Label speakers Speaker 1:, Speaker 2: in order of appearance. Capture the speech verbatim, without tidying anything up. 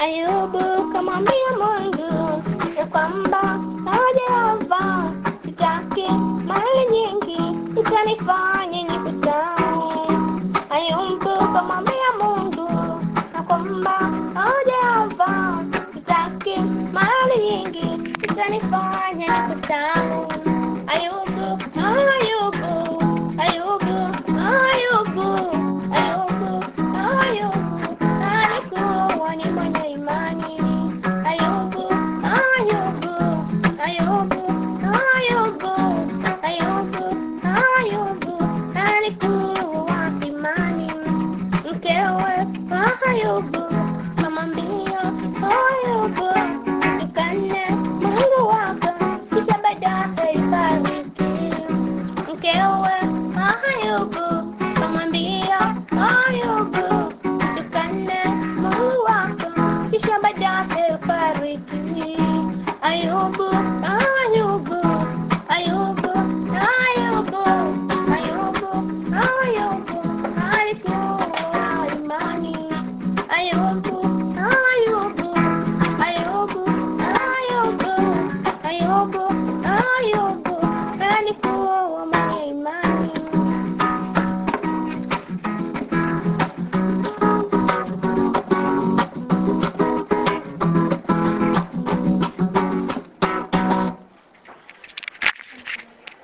Speaker 1: Ayubu kamwambia Mungu ya kwamba Yehova, sitaki mali nyingi itanifanya nikusahau. Ayubu kamwambia Mungu ya kwamba Yehova, sitaki mali nyingi itanifanya nikusahau.